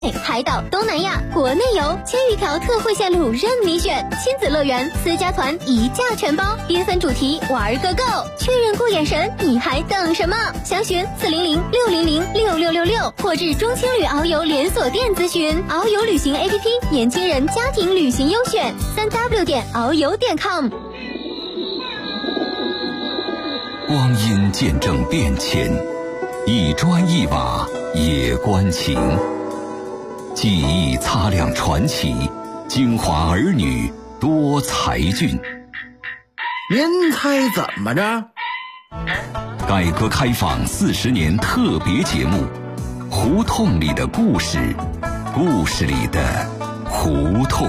海岛、东南亚、国内游，千余条特惠线路任你选，亲子乐园、私家团一价全包，缤纷主题玩个够。确认过眼神，你还等什么？详询400-600-6666或至中青旅遨游连锁店咨询。遨游旅行 APP， 年轻人家庭旅行优选，3w.遨游.com。 光阴见证变迁，一砖一瓦也关情。记忆擦亮传奇，京华儿女多才俊。 您猜怎么着？ 改革开放40年特别节目，胡同里的故事，故事里的胡同。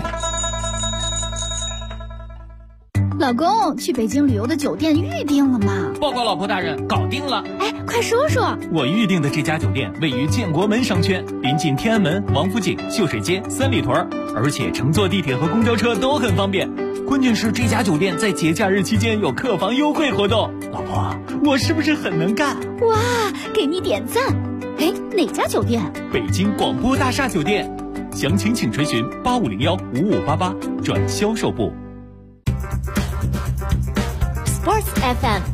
老公，去北京旅游的酒店预定了吗？ 报告老婆大人，搞定了。 哎，快说说。 我预定的这家酒店位于建国门商圈，临近天安门、王府井、秀水街、三里屯，而且乘坐地铁和公交车都很方便。关键是这家酒店在节假日期间有客房优惠活动。老婆，我是不是很能干？ 哇，给你点赞。哎，哪家酒店？ 北京广播大厦酒店。详情请垂询8501-5588转销售部。 Sports FM，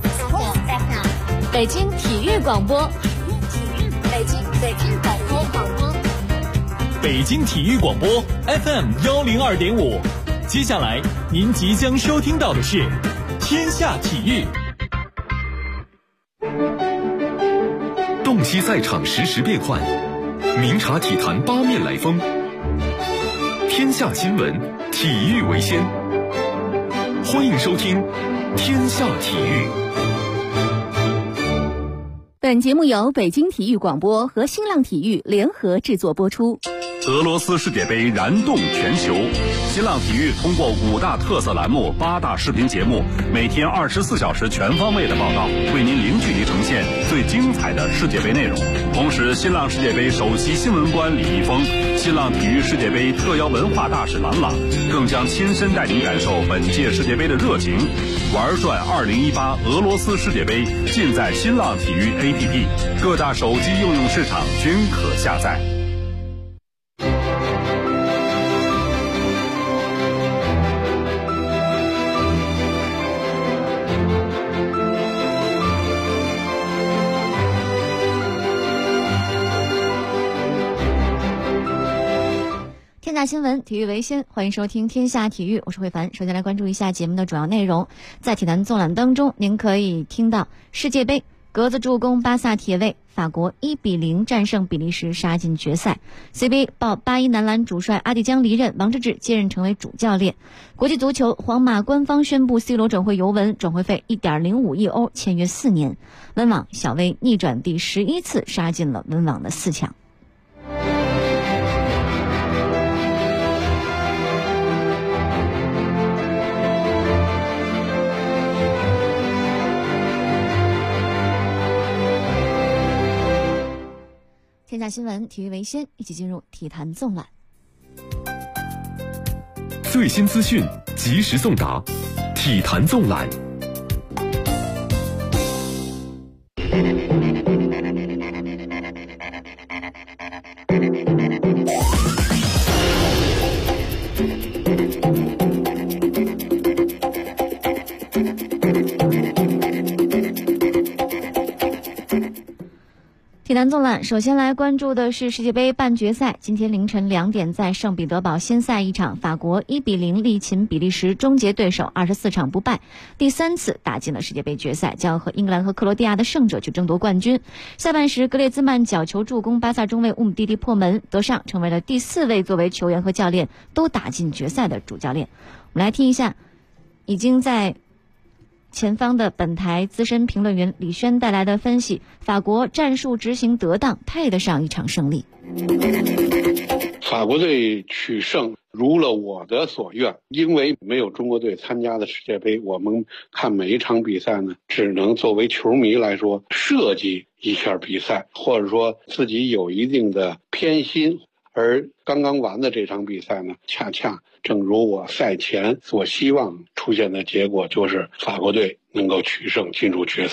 北京体育广播，北京体育广播 FM 102.5。接下来您即将收听到的是天下体育。 洞悉赛场实时变幻，明察体坛八面来风。天下新闻，体育为先。欢迎收听天下体育。 本节目由北京体育广播和新浪体育联合制作播出。 俄罗斯世界杯燃动全球，新浪体育通过5大特色栏目、8大视频节目，每天24小时全方位的报道，为您零距离呈现最精彩的世界杯内容。同时，新浪世界杯首席新闻官李易峰、新浪体育世界杯特邀文化大使郎朗，更将亲身带您感受本届世界杯的热情。玩转2018俄罗斯世界杯，尽在新浪体育 APP， 各大手机应用市场均可下载。 天下新闻，体育为先，欢迎收听天下体育，我是慧凡。首先来关注一下节目的主要内容。在体坛纵览当中，您可以听到世界杯格子助攻巴萨铁卫，法国1-0战胜比利时杀进决赛。CBA 报81男篮主帅阿迪江离任，王治郅接任成为主教练。国际足球，皇马官方宣布 C 罗转会尤文，转会费1.05亿欧，签约4年。温网小威逆转第11次杀进了温网的4强。天下新闻，体育为先，一起进入体坛纵览。 最新资讯，及时送达，体坛纵览。 体坛纵览，首先来关注的是世界杯半决赛。今天凌晨2点，在圣彼得堡先赛一场，法国1-0力擒比利时，终结对手，24场不败，第3次打进了世界杯决赛，将和英格兰和克罗地亚的胜者去争夺冠军。下半时，格列兹曼角球助攻巴萨中卫乌姆蒂蒂破门得上，成为了第4位作为球员和教练都打进决赛的主教练。我们来听一下已经在前方的本台资深评论员李轩带来的分析，法国战术执行得当，配得上一场胜利。 法国队取胜如了我的所愿，因为没有中国队参加的世界杯，我们看每一场比赛呢，只能作为球迷来说设计一下比赛，或者说自己有一定的偏心。而刚刚完的这场比赛呢，恰恰正如我赛前所希望出现的结果，就是法国队能够取胜进入决赛。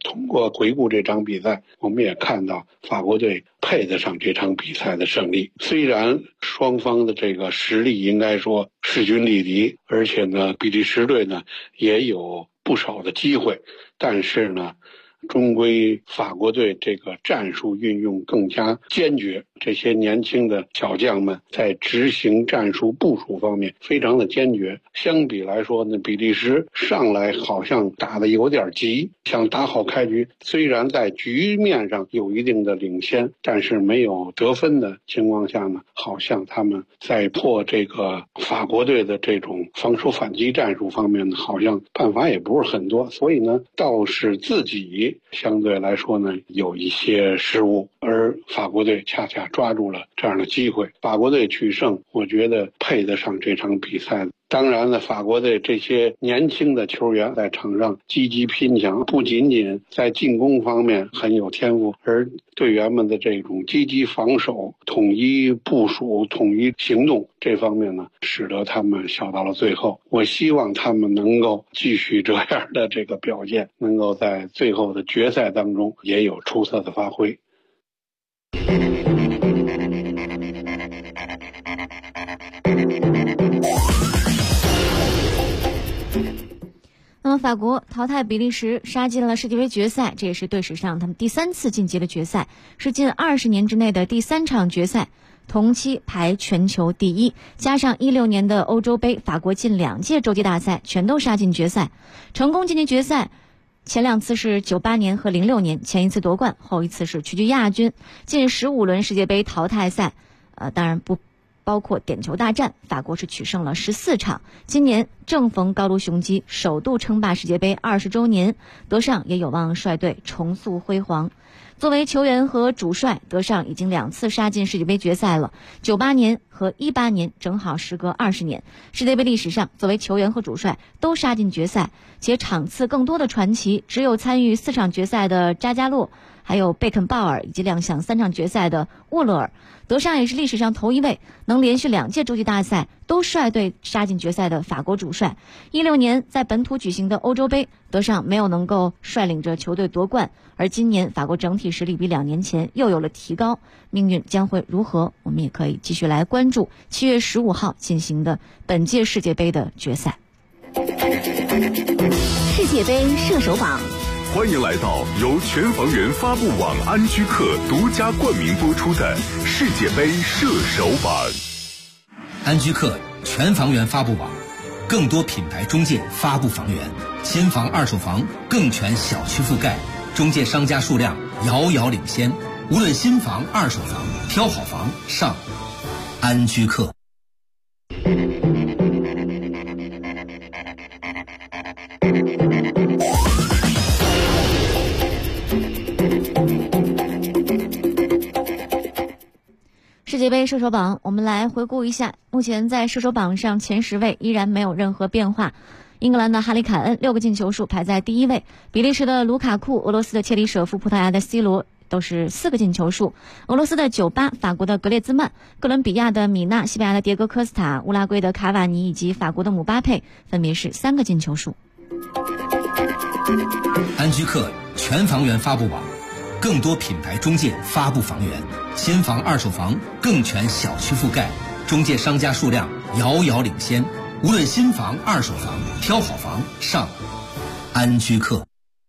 通过回顾这场比赛，我们也看到法国队配得上这场比赛的胜利。虽然双方的这个实力应该说势均力敌，而且呢，比利时队呢也有不少的机会，但是呢，终归法国队这个战术运用更加坚决，这些年轻的小将们在执行战术部署方面非常的坚决。相比来说呢，比利时上来好像打得有点急，想打好开局，虽然在局面上有一定的领先，但是没有得分的情况下呢，好像他们在破这个法国队的这种防守反击战术方面呢，好像办法也不是很多，所以呢，倒是自己相对来说呢有一些失误，而法国队恰恰抓住了这样的机会，法国队取胜，我觉得配得上这场比赛。当然了，法国队这些年轻的球员在场上积极拼抢，不仅仅在进攻方面很有天赋，而队员们的这种积极防守、统一部署、统一行动这方面呢，使得他们笑到了最后。我希望他们能够继续这样的这个表现，能够在最后的决赛当中也有出色的发挥。 那么法国淘汰比利时，杀进了世界杯决赛，这也是队史上他们第3次晋级了决赛，是近20年之内的第3场决赛，同期排全球第1，加上16年的欧洲杯，法国近2届洲际大赛全都杀进决赛，成功晋级决赛。前2次是98年和06年，前一次夺冠，后一次是屈居亚军。近15轮世界杯淘汰赛，当然不包括点球大战，法国是取胜了14场。今年正逢高卢雄鸡首度称霸世界杯20周年，德尚也有望率队重塑辉煌。作为球员和主帅，德尚已经2次杀进世界杯决赛了，98年和18年正好时隔20年。世界杯历史上，作为球员和主帅都杀进决赛，且场次更多的传奇，只有参与4场决赛的扎加洛，还有贝肯鲍尔，以及亮相3场决赛的沃勒尔。德尚也是历史上头一位能连续2届洲际大赛都率队杀进决赛的法国主帅。16年在本土举行的欧洲杯，德尚没有能够率领着球队夺冠，而今年法国整体实力比2年前又有了提高，命运将会如何，我们也可以继续来关注7月15号进行的本届世界杯的决赛。 世界杯射手榜， 欢迎来到由全房源发布网安居客独家冠名播出的世界杯射手榜。 安居客全房源发布网，更多品牌中介发布房源，新房二手房更全小区覆盖，中介商家数量遥遥领先，无论新房二手房，挑好房上安居客。 世界杯射手榜，我们来回顾一下，目前在射手榜上前10位依然没有任何变化。英格兰的哈里凯恩6个进球数排在第1位，比利时的卢卡库、俄罗斯的切里舍夫、葡萄牙的 C 罗都是4个进球数，俄罗斯的98、法国的格列兹曼、哥伦比亚的米纳、西班牙的迭戈科斯塔、乌拉圭的卡瓦尼以及法国的姆巴佩分别是3个进球数。 安居客全房源发布网，更多品牌中介发布房源，新房二手房更全小区覆盖，中介商家数量遥遥领先，无论新房二手房，挑好房上安居客。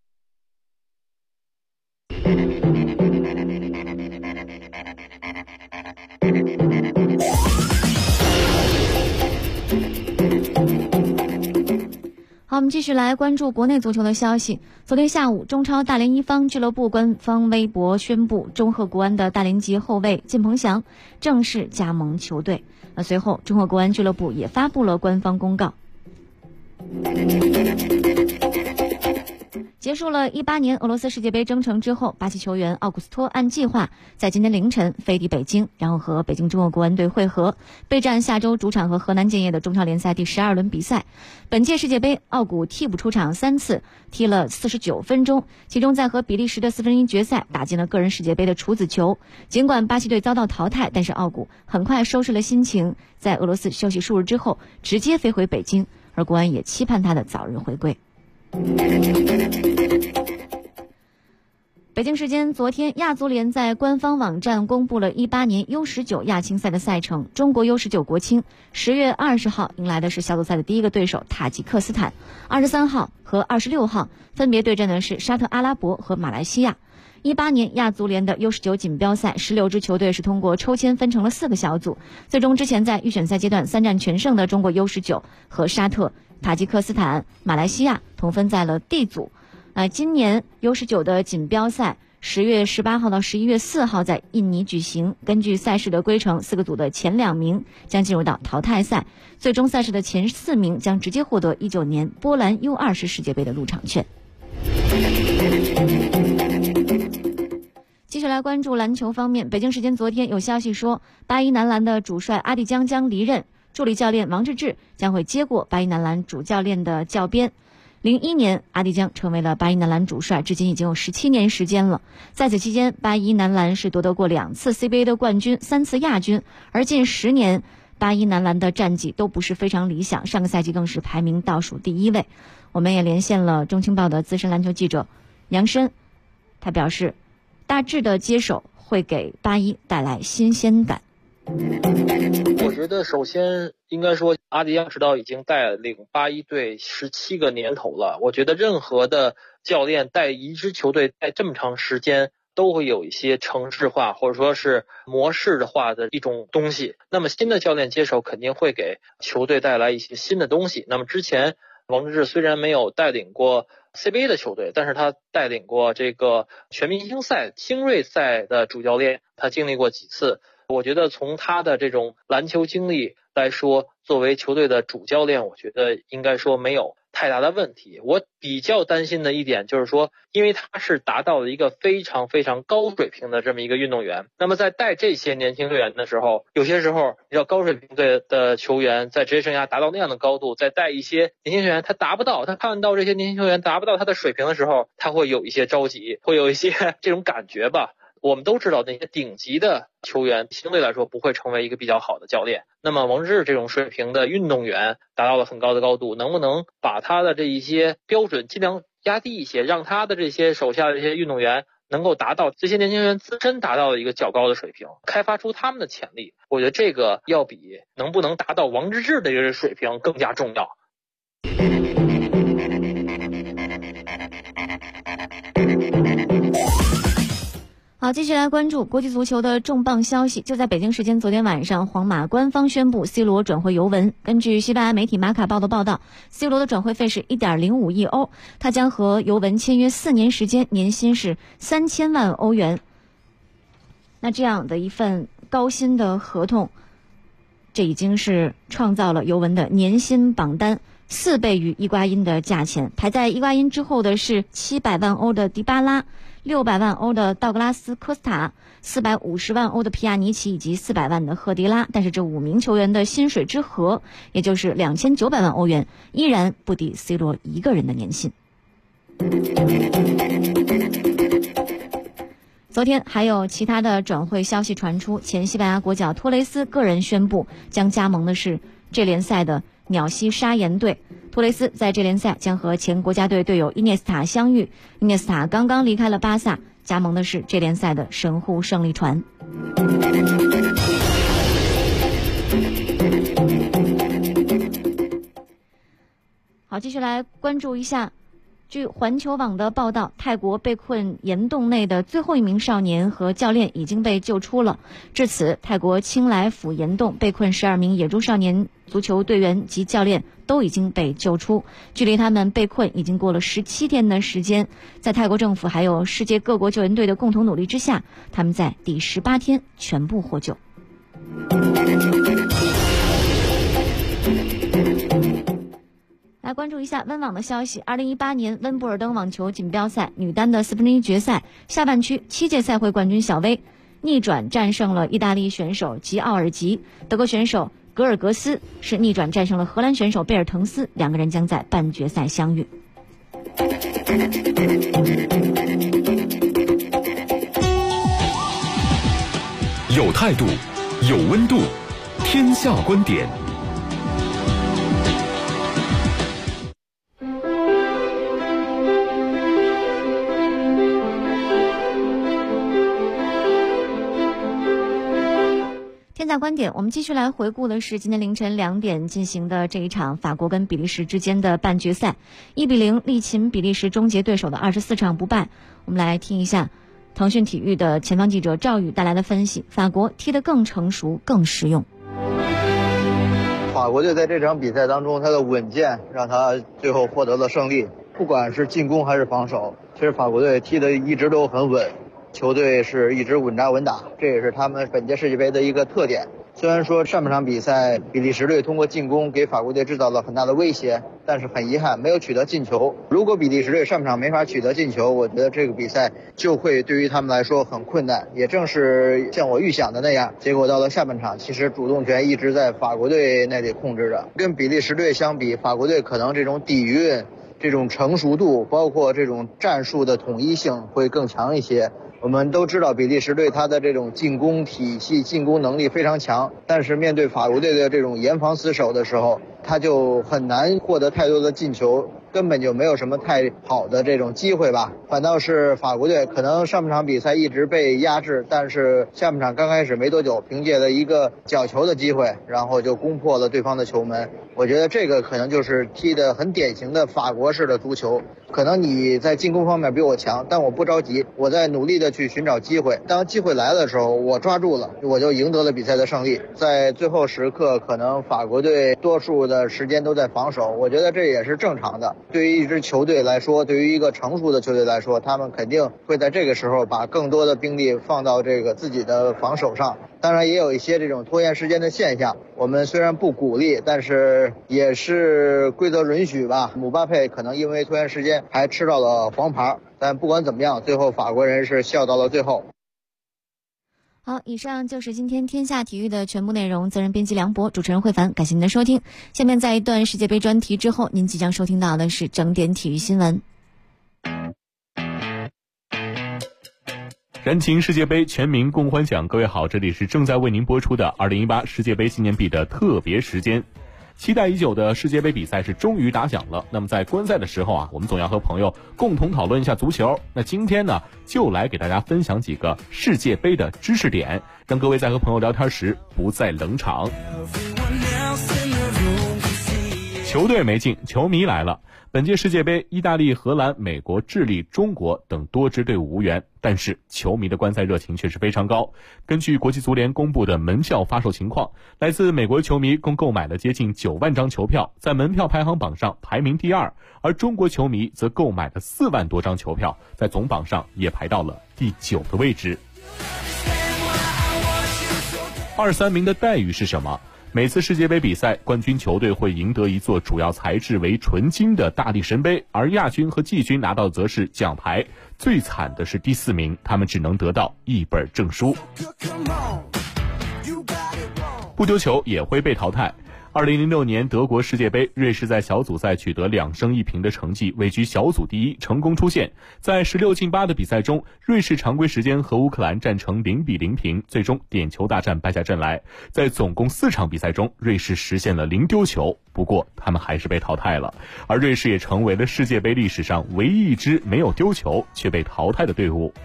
好，我们继续来关注国内足球的消息。昨天下午，中超大连一方俱乐部官方微博宣布，中赫国安的大连籍后卫靳鹏翔正式加盟球队。随后，中赫国安俱乐部也发布了官方公告。结束了18年俄罗斯世界杯征程之后，巴西球员奥古斯托按计划在今天凌晨飞抵北京，然后和北京中赫国安队会合，备战下周主场和河南建业的中超联赛第12轮比赛。本届世界杯，奥古替补出场3次，踢了49分钟，其中在和比利时的1/4决赛打进了个人世界杯的处子球。尽管巴西队遭到淘汰，但是奥古很快收拾了心情，在俄罗斯休息数日之后直接飞回北京，而国安也期盼他的早日回归。 北京时间昨天，亚足联在官方网站公布了18年 U19 亚青赛的赛程。中国 U19 国青10月20号迎来的是小组赛的第一个对手塔吉克斯坦，23号和26号分别对阵的是沙特阿拉伯和马来西亚。18年亚足联的 U19 锦标赛16支球队是通过抽签分成了4个小组，最终之前在预选赛阶段3战全胜的中国 U19 和沙特、塔吉克斯坦、马来西亚同分在了 D 组。今年 U19 的锦标赛10月18号到11月4号在印尼举行。根据赛事的规程，4个组的前2名将进入到淘汰赛，最终赛事的前4名将直接获得19年波兰 U20 世界杯的入场券。继续来关注篮球方面，北京时间昨天有消息说，81男篮的主帅阿迪江将离任，助理教练王治郅将会接过81男篮主教练的教鞭。01年，阿迪江成为了81男篮主帅，至今已经有17年时间了。在此期间，81男篮是夺得过2次 CBA 的冠军，3次亚军，而近10年81男篮的战绩都不是非常理想，上个赛季更是排名倒数第1位。我们也连线了中青报的资深篮球记者杨申，他表示，大致的接手会给81带来新鲜感。 我觉得首先应该说，阿迪江指导已经带领81队17个年头了。我觉得任何的教练带一支球队带这么长时间，都会有一些程式化或者说是模式化的一种东西。那么新的教练接手肯定会给球队带来一些新的东西。那么之前王治郅虽然没有带领过 CBA 的球队，但是他带领过这个全明星赛、星瑞赛的主教练，他经历过几次。我觉得从他的这种篮球经历来说，作为球队的主教练，我觉得应该说没有太大的问题。我比较担心的一点就是说，因为他是达到了一个非常非常高水平的这么一个运动员，那么在带这些年轻队员的时候，有些时候你知道高水平队的球员在职业生涯达到那样的高度，再带一些年轻球员他达不到，他看到这些年轻球员达不到他的水平的时候，他会有一些着急，会有一些这种感觉吧。我们都知道那些顶级的球员相对来说不会成为一个比较好的教练，那么王治郅这种水平的运动员达到了很高的高度，能不能把他的这一些标准尽量压低一些，让他的这些手下的这些运动员能够达到这些年轻人自身达到了一个较高的水平，开发出他们的潜力。我觉得这个要比能不能达到王治郅的这个水平更加重要。 好，继续来关注国际足球的重磅消息。就在北京时间昨天晚上，皇马官方宣布 C 罗转会尤文。根据西班牙媒体马卡报的报道， C 罗的转会费是 1.05 亿欧，他将和尤文签约4年时间，年薪是3000万欧元。那这样的一份高薪的合同，这已经是创造了尤文的年薪榜单4倍于伊瓜因的价钱。排在伊瓜因之后的是700万欧的迪巴拉，600万欧的道格拉斯·科斯塔，450万欧的皮亚尼奇以及400万的赫迪拉。但是这5名球员的薪水之和，也就是2900万欧元，依然不敌 C 罗一个人的年薪。昨天还有其他的转会消息传出，前西班牙国脚托雷斯个人宣布将加盟的是这联赛的鸟西沙岩队。托雷斯在这联赛将和前国家队队友伊涅斯塔相遇，伊涅斯塔刚刚离开了巴萨，加盟的是这联赛的神户胜利船。好，继续来关注一下，据环球网的报道，泰国被困岩洞内的最后一名少年和教练已经被救出了。至此，泰国清莱府岩洞被困12名野猪少年足球队员及教练都已经被救出，距离他们被困已经过了17天的时间。在泰国政府还有世界各国救援队的共同努力之下，他们在第18天全部获救。来关注一下温网的消息。2018年温布尔登网球锦标赛女单的1/4决赛下半区7届赛会冠军小威逆转战胜了意大利选手吉奥尔吉，德国选手格尔格斯是逆转战胜了荷兰选手贝尔滕斯，两个人将在半决赛相遇。 有态度，有温度，天下观点。 下观点，我们继续来回顾的是今天凌晨2点进行的这一场法国跟比利时之间的半决赛，1-0力擒比利时终结对手的24场不败。我们来听一下腾讯体育的前方记者赵宇带来的分析，法国踢得更成熟更实用。 法国队在这场比赛当中，他的稳健让他最后获得了胜利，不管是进攻还是防守，其实法国队踢得一直都很稳，球队是一直稳扎稳打，这也是他们本届世界杯的一个特点。虽然说上半场比赛比利时队通过进攻给法国队制造了很大的威胁，但是很遗憾没有取得进球。如果比利时队上半场没法取得进球，我觉得这个比赛就会对于他们来说很困难。也正是像我预想的那样，结果到了下半场，其实主动权一直在法国队那里控制着。跟比利时队相比，法国队可能这种底蕴、这种成熟度，包括这种战术的统一性会更强一些。我们都知道比利时队他的这种进攻体系、进攻能力非常强，但是面对法国队的这种严防死守的时候，他就很难获得太多的进球，根本就没有什么太好的这种机会吧。反倒是法国队可能上半场比赛一直被压制，但是下半场刚开始没多久，凭借了一个角球的机会，然后就攻破了对方的球门。我觉得这个可能就是踢得很典型的法国式的足球。可能你在进攻方面比我强，但我不着急，我在努力的去寻找机会。当机会来的时候，我抓住了，我就赢得了比赛的胜利。在最后时刻，可能法国队多数的时间都在防守，我觉得这也是正常的。对于一支球队来说，对于一个成熟的球队来说，他们肯定会在这个时候把更多的兵力放到这个自己的防守上。当然也有一些这种拖延时间的现象，我们虽然不鼓励，但是也是规则允许吧。姆巴佩可能因为拖延时间还吃到了黄牌，但不管怎么样，最后法国人是笑到了最后。 好，以上就是今天天下体育的全部内容，责任编辑梁博，主持人慧凡，感谢您的收听。下面在一段世界杯专题之后，您即将收听到的是整点体育新闻。 燃情世界杯，全民共欢享。各位好，这里是正在为您播出的2018世界杯纪念币的特别时间。期待已久的世界杯比赛是终于打响了。那么在观赛的时候啊，我们总要和朋友共同讨论一下足球。那今天呢，就来给大家分享几个世界杯的知识点，让各位在和朋友聊天时不再冷场。球队没进，球迷来了。本届世界杯，意大利、荷兰、美国、智利、中国等多支队伍无缘，但是球迷的观赛热情却是非常高。根据国际足联公布的门票发售情况，来自美国球迷共购买了接近9万张球票，在门票排行榜上排名第2，而中国球迷则购买了4万多张球票，在总榜上也排到了第9的位置。2、3名的待遇是什么？每次世界杯比赛，冠军球队会赢得一座主要材质为纯金的大力神杯，而亚军和季军拿到则是奖牌。最惨的是第4名，他们只能得到一本证书。不丢球也会被淘汰。2006年德国世界杯，瑞士在小组赛取得2胜1平的成绩，位居小组第1，成功出线。在16进8的比赛中，瑞士常规时间和乌克兰战成0-0平，最终点球大战败下阵来。在总共4场比赛中，瑞士实现了0丢球，不过他们还是被淘汰了。而瑞士也成为了世界杯历史上唯一一支没有丢球却被淘汰的队伍。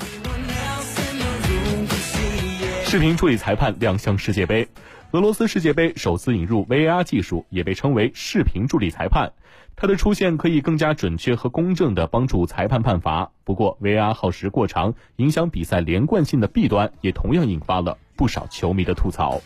视频助理裁判亮相世界杯。俄罗斯世界杯首次引入 VAR 技术，也被称为视频助理裁判。它的出现可以更加准确和公正地帮助裁判判罚。不过 VAR 耗时过长，影响比赛连贯性的弊端也同样引发了不少球迷的吐槽。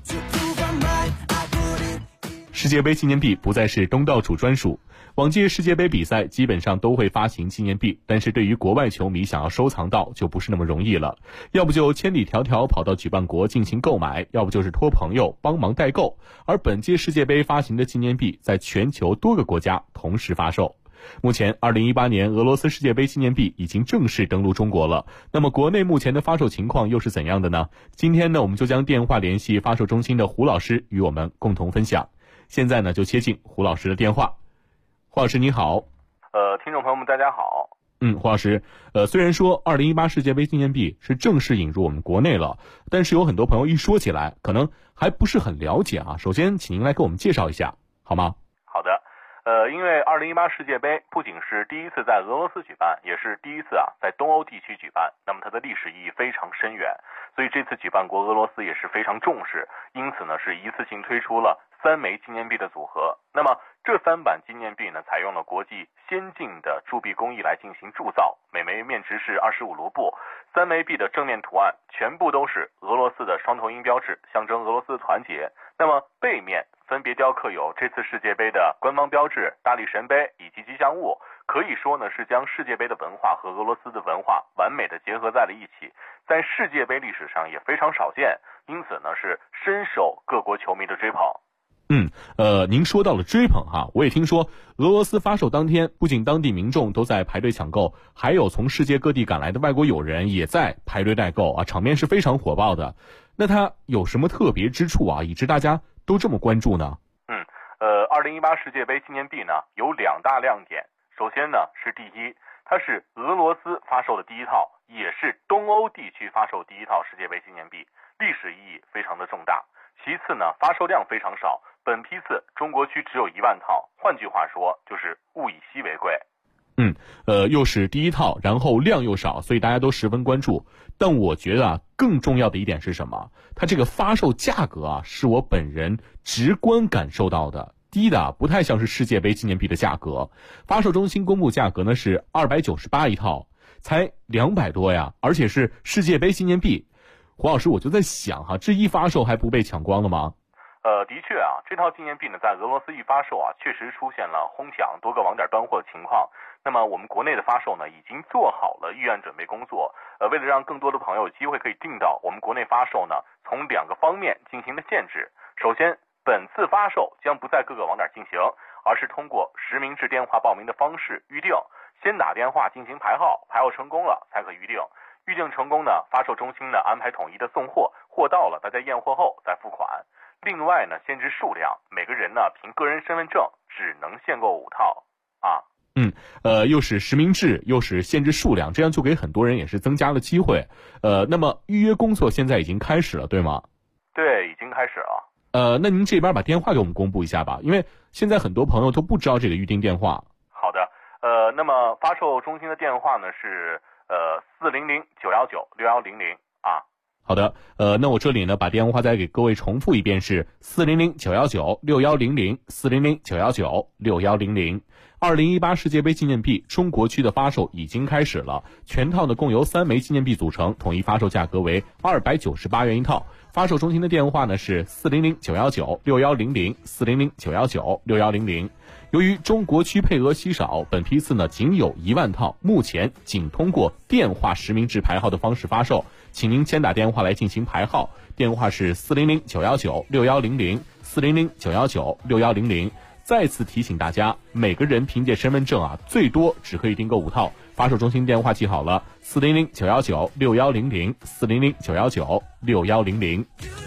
世界杯纪念币不再是东道主专属。往届世界杯比赛基本上都会发行纪念币，但是对于国外球迷想要收藏到就不是那么容易了，要不就千里迢迢跑到举办国进行购买，要不就是托朋友帮忙代购。而本届世界杯发行的纪念币在全球多个国家同时发售。目前2018年俄罗斯世界杯纪念币已经正式登陆中国了，那么国内目前的发售情况又是怎样的呢？今天呢，我们就将电话联系发售中心的胡老师与我们共同分享。现在呢，就接进胡老师的电话。胡老师你好。 听众朋友们大家好。 胡老师，虽然说2018世界杯纪念币是正式引入我们国内了，但是有很多朋友一说起来可能还不是很了解啊。首先请您来给我们介绍一下好吗？ 好的。 因为2018世界杯不仅是第一次在俄罗斯举办，也是第一次在东欧地区举办，那么它的历史意义非常深远，所以这次举办国俄罗斯也是非常重视，因此呢是一次性推出了3枚纪念币的组合。那么这3版纪念币呢，采用了国际先进的铸币工艺来进行铸造，每枚面值是25卢布，3枚币的正面图案全部都是俄罗斯的双头鹰标志，象征俄罗斯的团结。那么背面分别雕刻有这次世界杯的官方标志、大力神杯以及吉祥物，可以说呢是将世界杯的文化和俄罗斯的文化完美的结合在了一起，在世界杯历史上也非常少见，因此呢是深受各国球迷的追捧。 您说到了追捧哈，我也听说俄罗斯发售当天，不仅当地民众都在排队抢购，还有从世界各地赶来的外国友人也在排队代购啊，场面是非常火爆的。那它有什么特别之处啊，以致大家都这么关注呢 ？2018世界杯纪念币呢有2大亮点。首先呢是第一，它是俄罗斯发售的第一套，也是东欧地区发售第一套世界杯纪念币，历史意义非常的重大。其次呢，发售量非常少，本批次中国区只有1万套，换句话说就是物以稀为贵。 又是第一套，然后量又少，所以大家都十分关注。但我觉得更重要的一点是什么？它这个发售价格是我本人直观感受到的。低的不太像是世界杯纪念币的价格，发售中心公布价格呢是298一套，才200多呀，而且是世界杯纪念币。胡老师，我就在想这一发售还不被抢光了吗？ 的确这套纪念币呢在俄罗斯一发售确实出现了哄抢多个网点端货的情况。那么我们国内的发售呢已经做好了预案准备工作，为了让更多的朋友有机会可以订到，我们国内发售呢从2个方面进行了限制。首先，本次发售将不在各个网点进行，而是通过实名制电话报名的方式预定，先打电话进行排号，排号成功了才可预定，预定成功呢，发售中心呢安排统一的送货，货到了大家验货后再付款。另外呢，限制数量，每个人呢凭个人身份证只能限购5套又是实名制，又是限制数量，这样就给很多人也是增加了机会。那么预约工作现在已经开始了，对吗？ 对，已经开始了。 那您这边把电话给我们公布一下吧，因为现在很多朋友都不知道这个预订电话。 好的，那么发售中心的电话呢是400-919-6100 好的，那我这里呢把电话再给各位重复一遍，是400-919-6100 400-919-6100。2018世界杯纪念币中国区的发售已经开始了，全套呢共由3枚纪念币组成，统一发售价格为298元一套。发售中心的电话呢是400-919-6100 400-919-6100。由于中国区配额稀少，本批次呢仅有1万套，目前仅通过电话实名制排号的方式发售，请您先打电话来进行排号，电话是400-919-6100 400-919-6100。再次提醒大家，每个人凭借身份证最多只可以订购5套。发售中心电话记好了，400-919-6100 400-919-6100。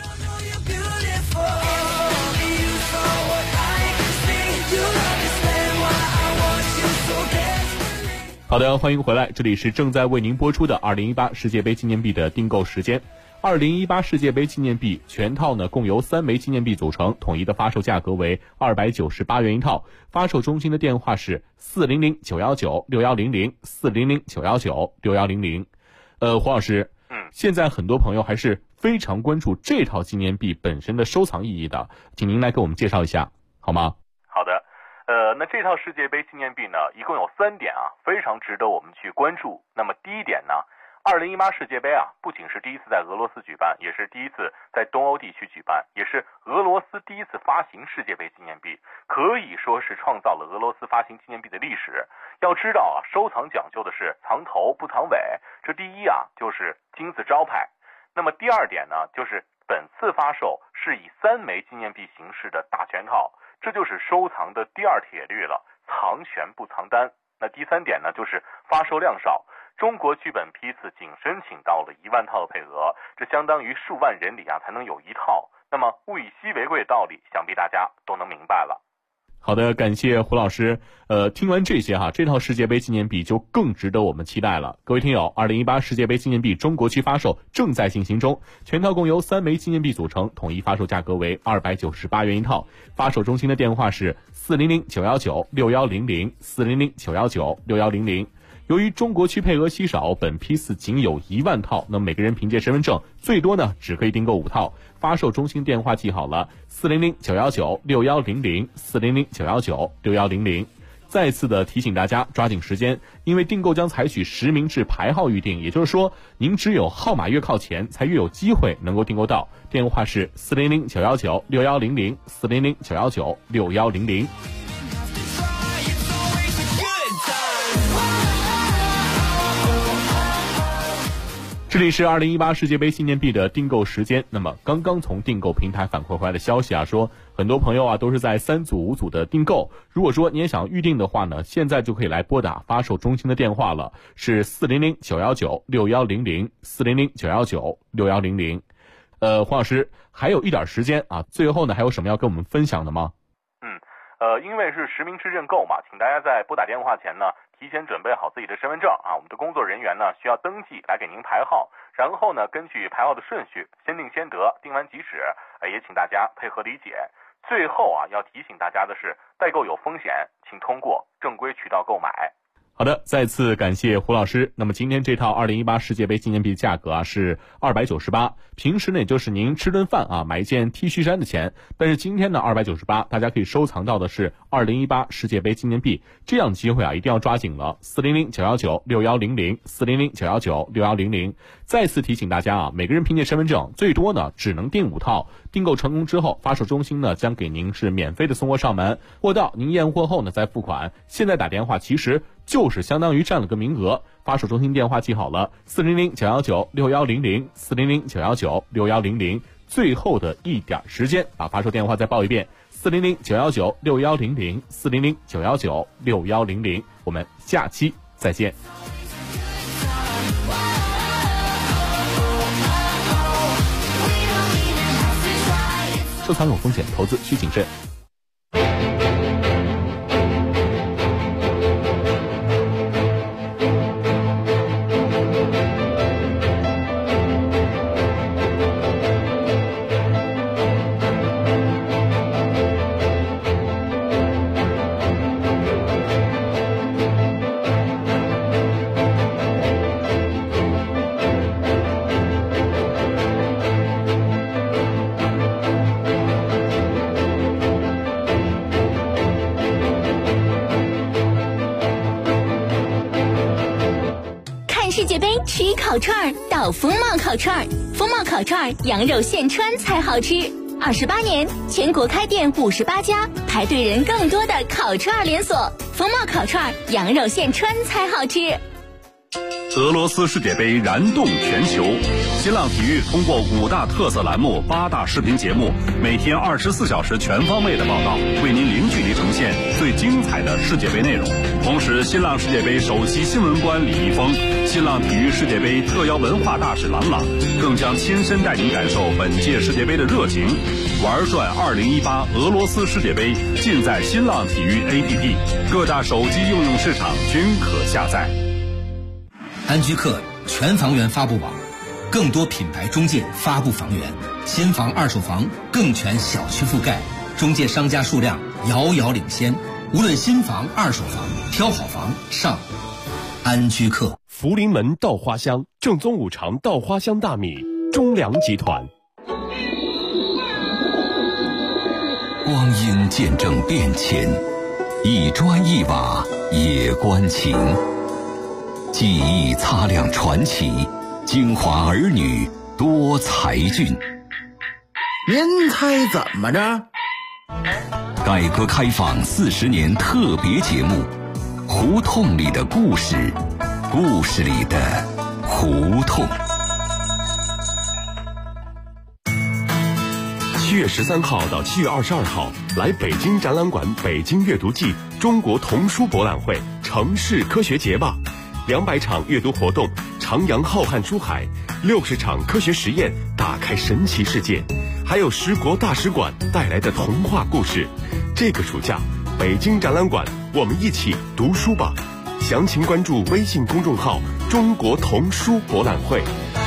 好的，欢迎回来，这里是正在为您播出的2018世界杯纪念币的订购时间。2018世界杯纪念币全套呢共由3枚纪念币组成，统一的发售价格为298元一套。发售中心的电话是400-919-6100 400-919-6100。黄老师，现在很多朋友还是非常关注这套纪念币本身的收藏意义的，请您来给我们介绍一下好吗？ 好的，那这套世界杯纪念币呢一共有3点非常值得我们去关注。那么第一点呢，2018世界杯不仅是第一次在俄罗斯举办，也是第一次在东欧地区举办，也是俄罗斯第一次发行世界杯纪念币，可以说是创造了俄罗斯发行纪念币的历史。要知道收藏讲究的是藏头不藏尾，这第一就是金字招牌。那么第二点呢，就是本次发售是以3枚纪念币形式的大全套，这就是收藏的第2铁律了，藏全不藏单。那第3点呢，就是发售量少。中国区本批次仅申请到了1万套的配额，这相当于数万人里才能有1套。那么物以稀为贵的道理，想必大家都能明白了。 好的，感谢胡老师。听完这些这套世界杯纪念币就更值得我们期待了。各位听友，2018世界杯纪念币中国区发售正在进行中，全套共由3枚纪念币组成，统一发售价格为298元一套。发售中心的电话是400-919-6100 400-919-6100。由于中国区配额稀少，本批次仅有1万套，那么每个人凭借身份证最多呢只可以订购5套。发售中心电话记好了，400-919-6100 400-919-6100。再次的提醒大家抓紧时间，因为订购将采取实名制排号预订，也就是说您只有号码越靠前才越有机会能够订购到。电话是400-919-6100 400-919-6100。这里是2018世界杯纪念币的订购时间。那么刚刚从订购平台反馈回来的消息说很多朋友都是在3组5组的订购。如果说你也想预定的话呢，现在就可以来拨打发售中心的电话了，是400-919-6100 400-919-6100。黄老师还有一点时间最后呢还有什么要跟我们分享的吗？ 因为是实名制认购嘛，请大家在拨打电话前呢提前准备好自己的身份证我们的工作人员呢需要登记来给您排号，然后呢根据排号的顺序先定先得，定完即止，也请大家配合理解。最后要提醒大家的是，代购有风险，请通过正规渠道购买。 好的，再次感谢胡老师。那么今天这套2018世界杯纪念币价格是298，平时呢也就是您吃顿饭买一件 T 恤衫的钱，但是今天呢298，大家可以收藏到的是2018世界杯纪念币，这样机会一定要抓紧了。400-919-6100 400-919-6100。再次提醒大家每个人凭借身份证最多呢只能订5套，订购成功之后，发售中心呢将给您是免费的送货上门，货到您验货后呢再付款。现在打电话其实就是相当于占了个名额。发售中心电话记好了，400-919-6100 400-919-6100。最后的一点时间，把发售电话再报一遍，400-919-6100 400-919-6100。我们下期再见。收藏有风险，投资需谨慎。 世界杯吃烤串到风貌烤串，风貌烤串羊肉现穿才好吃。28年，全国开店58家，排队人更多的烤串连锁。风貌烤串羊肉现穿才好吃。 俄罗斯世界杯燃动全球，新浪体育通过5大特色栏目、8大视频节目，每天24小时全方位的报道，为您零距离呈现最精彩的世界杯内容。同时，新浪世界杯首席新闻官李易峰、新浪体育世界杯特邀文化大使郎朗，更将亲身带您感受本届世界杯的热情。玩转2018俄罗斯世界杯，尽在新浪体育 APP， 各大手机应用市场均可下载。 安居客全房源发布网，更多品牌中介发布房源，新房二手房更全小区覆盖，中介商家数量遥遥领先。无论新房二手房，挑好房上安居客。 福临门稻花香，正宗五常稻花香大米，中粮集团。 光阴见证变迁，一砖一瓦也关情。记忆擦亮传奇，京华儿女多才俊。 您猜怎么着？ 改革开放40年特别节目，胡同里的故事，故事里的胡同。 7月13号到7月22号，来北京展览馆北京阅读季中国童书博览会城市科学节吧，200场阅读活动，徜徉浩瀚书海，60场科学实验，打开神奇世界，还有10国大使馆带来的童话故事。这个暑假， 北京展览馆，我们一起读书吧。详情关注微信公众号中国童书博览会。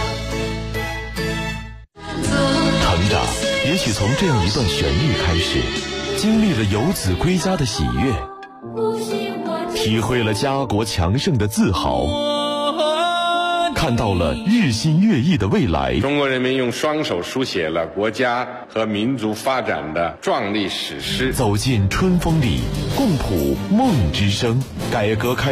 成长也许从这样一段旋律开始，经历了游子归家的喜悦，体会了家国强盛的自豪，看到了日新月异的未来。 中国人民用双手书写了国家和民族发展的壮丽史诗。 走进春风里，共谱梦之声。改革开